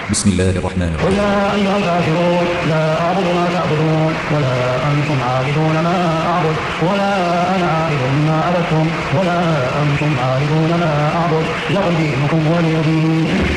بسم الله الرحمن قل الرحيم. يا أيها الكافرون لا أعبد ما تعبدون ولا أنتم عابدون ما أعبد ولا أنا عابد ما عبدتم ولا أنتم عابدون ما أعبد لكم دينكم ولي دين.